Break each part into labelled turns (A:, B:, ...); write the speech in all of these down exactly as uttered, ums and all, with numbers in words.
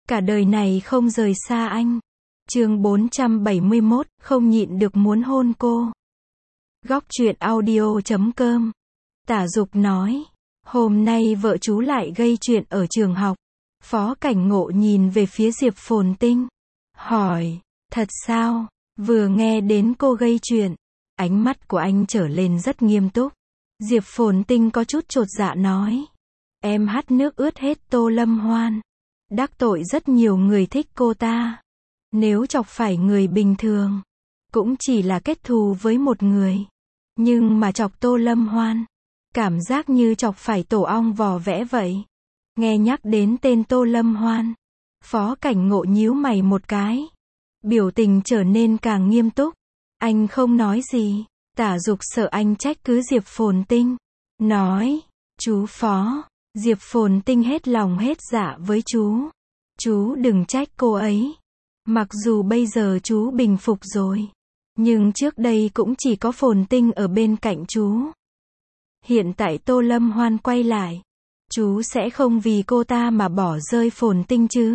A: Cả đời này không rời xa anh. Chương bốn trăm bảy mươi mốt, không nhịn được muốn hôn cô. Góc truyện audio chấm com. Tả Dục nói, hôm nay vợ chú lại gây chuyện ở trường học. Phó Cảnh Ngộ nhìn về phía Diệp Phồn Tinh, hỏi, thật sao? Vừa nghe đến cô gây chuyện, ánh mắt của anh trở lên rất nghiêm túc. Diệp Phồn Tinh có chút chột dạ nói, em hắt nước ướt hết Tô Lâm Hoan, đắc tội rất nhiều người thích cô ta. Nếu chọc phải người bình thường, cũng chỉ là kết thù với một người. Nhưng mà chọc Tô Lâm Hoan, cảm giác như chọc phải tổ ong vò vẽ vậy. Nghe nhắc đến tên Tô Lâm Hoan, Phó Cảnh Ngộ nhíu mày một cái. Biểu tình trở nên càng nghiêm túc. Anh không nói gì. Tả Dục sợ anh trách cứ Diệp Phồn Tinh. Nói, chú Phó. Diệp Phồn Tinh hết lòng hết dạ với chú. Chú đừng trách cô ấy. Mặc dù bây giờ chú bình phục rồi, nhưng trước đây cũng chỉ có Phồn Tinh ở bên cạnh chú. Hiện tại Tô Lâm Hoan quay lại, chú sẽ không vì cô ta mà bỏ rơi Phồn Tinh chứ?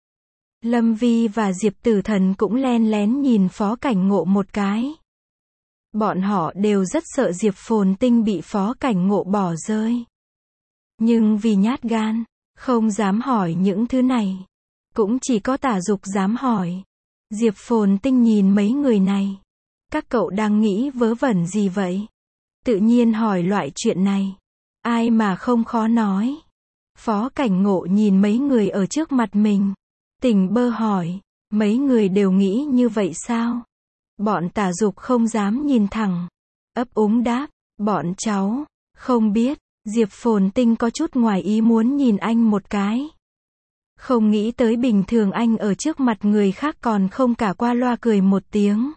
A: Lâm Vi và Diệp Tử Thần cũng len lén nhìn Phó Cảnh Ngộ một cái. Bọn họ đều rất sợ Diệp Phồn Tinh bị Phó Cảnh Ngộ bỏ rơi. Nhưng vì nhát gan, không dám hỏi những thứ này. Cũng chỉ có Tả Dục dám hỏi. Diệp Phồn Tinh nhìn mấy người này. Các cậu đang nghĩ vớ vẩn gì vậy? Tự nhiên hỏi loại chuyện này. Ai mà không khó nói. Phó Cảnh Ngộ nhìn mấy người ở trước mặt mình. Tỉnh bơ hỏi. Mấy người đều nghĩ như vậy sao? Bọn Tả Dục không dám nhìn thẳng. Ấp úng đáp. Bọn cháu. Không biết. Diệp Phồn Tinh có chút ngoài ý muốn nhìn anh một cái. Không nghĩ tới bình thường anh ở trước mặt người khác còn không cả qua loa cười một tiếng.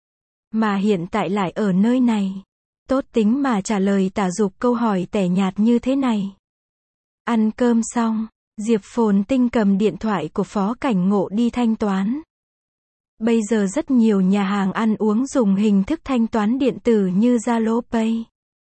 A: Mà hiện tại lại ở nơi này. Tốt tính mà trả lời Tả Dục câu hỏi tẻ nhạt như thế này. Ăn cơm xong, Diệp Phồn Tinh cầm điện thoại của Phó Cảnh Ngộ đi thanh toán. Bây giờ rất nhiều nhà hàng ăn uống dùng hình thức thanh toán điện tử như Zalo Pay,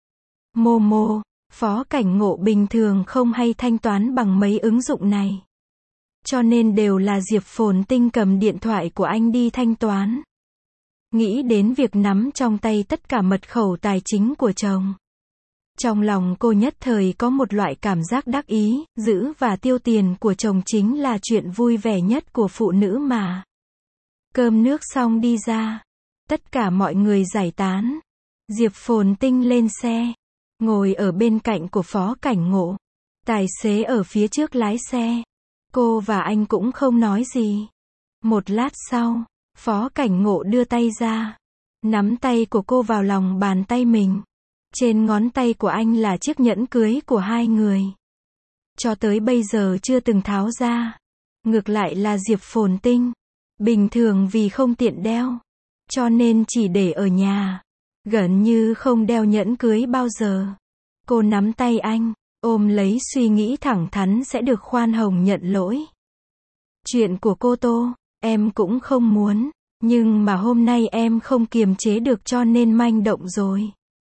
A: Momo. Phó Cảnh Ngộ bình thường không hay thanh toán bằng mấy ứng dụng này. Cho nên đều là Diệp Phồn Tinh cầm điện thoại của anh đi thanh toán. Nghĩ đến việc nắm trong tay tất cả mật khẩu tài chính của chồng. Trong lòng cô nhất thời có một loại cảm giác đắc ý, giữ và tiêu tiền của chồng chính là chuyện vui vẻ nhất của phụ nữ mà. Cơm nước xong đi ra. Tất cả mọi người giải tán. Diệp Phồn Tinh lên xe. Ngồi ở bên cạnh của Phó Cảnh Ngộ. Tài xế ở phía trước lái xe. Cô và anh cũng không nói gì. Một lát sau, Phó Cảnh Ngộ đưa tay ra. Nắm tay của cô vào lòng bàn tay mình. Trên ngón tay của anh là chiếc nhẫn cưới của hai người. Cho tới bây giờ chưa từng tháo ra. Ngược lại là Diệp Phồn Tinh. Bình thường vì không tiện đeo. Cho nên chỉ để ở nhà. Gần như không đeo nhẫn cưới bao giờ. Cô nắm tay anh, ôm lấy suy nghĩ thẳng thắn sẽ được khoan hồng nhận lỗi. Chuyện của cô Tô, em cũng không muốn, nhưng mà hôm nay em không kiềm chế được cho nên manh động rồi.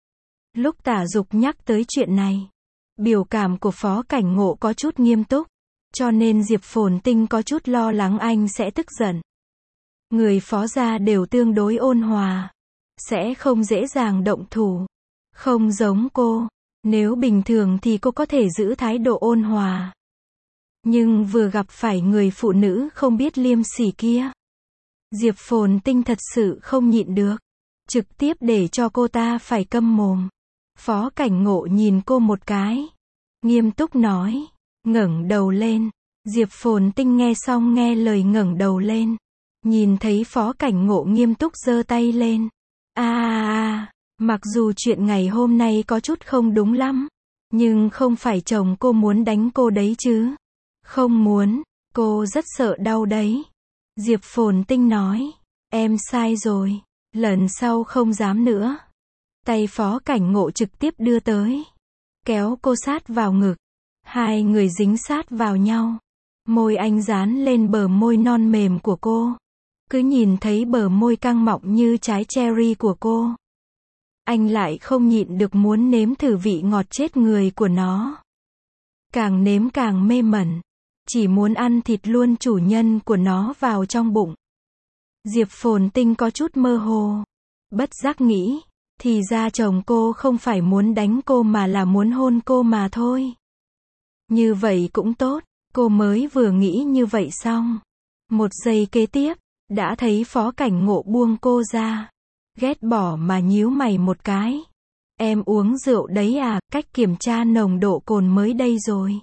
A: Lúc Tả Dục nhắc tới chuyện này, biểu cảm của Phó Cảnh Ngộ có chút nghiêm túc, cho nên Diệp Phồn Tinh có chút lo lắng anh sẽ tức giận. Người Phó gia đều tương đối ôn hòa, sẽ không dễ dàng động thủ. Không giống cô, nếu bình thường thì cô có thể giữ thái độ ôn hòa. Nhưng vừa gặp phải người phụ nữ không biết liêm sỉ kia, Diệp Phồn Tinh thật sự không nhịn được. Trực tiếp để cho cô ta phải câm mồm. Phó Cảnh Ngộ nhìn cô một cái. Nghiêm túc nói. Ngẩng đầu lên. Diệp Phồn Tinh nghe xong nghe lời ngẩng đầu lên. Nhìn thấy Phó Cảnh Ngộ nghiêm túc giơ tay lên. À à à, mặc dù chuyện ngày hôm nay có chút không đúng lắm. Nhưng không phải chồng cô muốn đánh cô đấy chứ. Không muốn, cô rất sợ đau đấy. Diệp Phồn Tinh nói. Em sai rồi. Lần sau không dám nữa. Tay Phó Cảnh Ngộ trực tiếp đưa tới. Kéo cô sát vào ngực. Hai người dính sát vào nhau. Môi anh dán lên bờ môi non mềm của cô. Cứ nhìn thấy bờ môi căng mọng như trái cherry của cô. Anh lại không nhịn được muốn nếm thử vị ngọt chết người của nó. Càng nếm càng mê mẩn. chỉ muốn ăn thịt luôn chủ nhân của nó vào trong bụng. Diệp Phồn Tinh có chút mơ hồ. Bất giác nghĩ, thì ra chồng cô không phải muốn đánh cô mà là muốn hôn cô mà thôi. Như vậy cũng tốt, cô mới vừa nghĩ như vậy xong. Một giây kế tiếp, đã thấy Phó Cảnh Ngộ buông cô ra. Ghét bỏ mà nhíu mày một cái. Em uống rượu đấy à, cách kiểm tra nồng độ cồn mới đây rồi.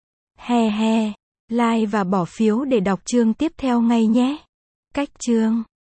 A: He he, like và bỏ phiếu để đọc chương tiếp theo ngay nhé. Cách chương